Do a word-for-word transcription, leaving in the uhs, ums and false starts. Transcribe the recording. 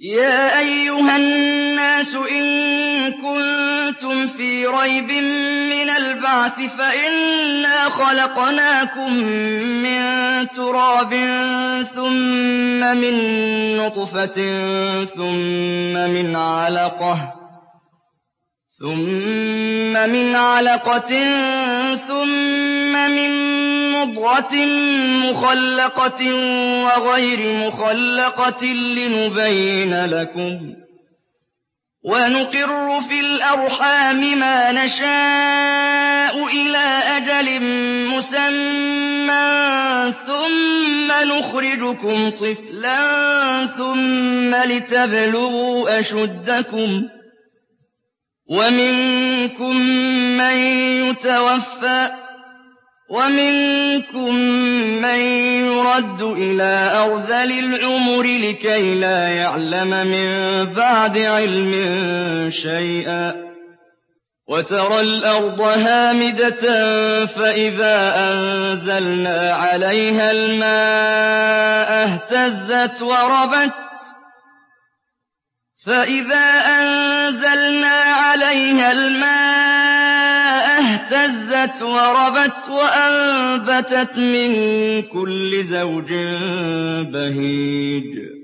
يَا أَيُّهَا النَّاسُ إِن كُنتُمْ فِي رَيْبٍ مِّنَ الْبَعْثِ فَإِنَّا خَلَقْنَاكُم مِّن تُرَابٍ ثُمَّ مِن نُّطْفَةٍ ثُمَّ مِنْ عَلَقَةٍ ثُمَّ مِن مُّضْغَةٍ مُّخَلَّقَةٍ وَغَيْرِ مُخَلَّقَةٍ لِّنُبَيِّنَ لَكُمْ ۚ وَنُقِرُّ فِي الْأَرْحَامِ مَا نَشَاءُ إِلَىٰ أَجَلٍ مُّسَمًّى ثُمَّ نُخْرِجُكُمْ طِفْلًا ثُمَّ لِتَبْلُغُوا أَشُدَّكُمْ ۖ وَمِنكُم مَّن يُتَوَفَّىٰ وَمِنكُم مَّن يُرَدُّ إِلَىٰ أَرْذَلِ الْعُمُرِ لِكَيْ لَا يَعْلَمَ مِن بَعْدِ عِلْمٍ شَيْئًا ۚ وَتَرَى الْأَرْضَ هَامِدَةً فَإِذَا أَنزَلْنَا عَلَيْهَا الْمَاءَ اهْتَزَّتْ وَرَبَتْ فَإِذَا أَنزَلْنَا عَلَيْهَا الْمَاءَ اهْتَزَّتْ وَرَبَتْ وَأَنبَتَتْ مِن كُلِّ زَوْجٍ بَهِيجٍ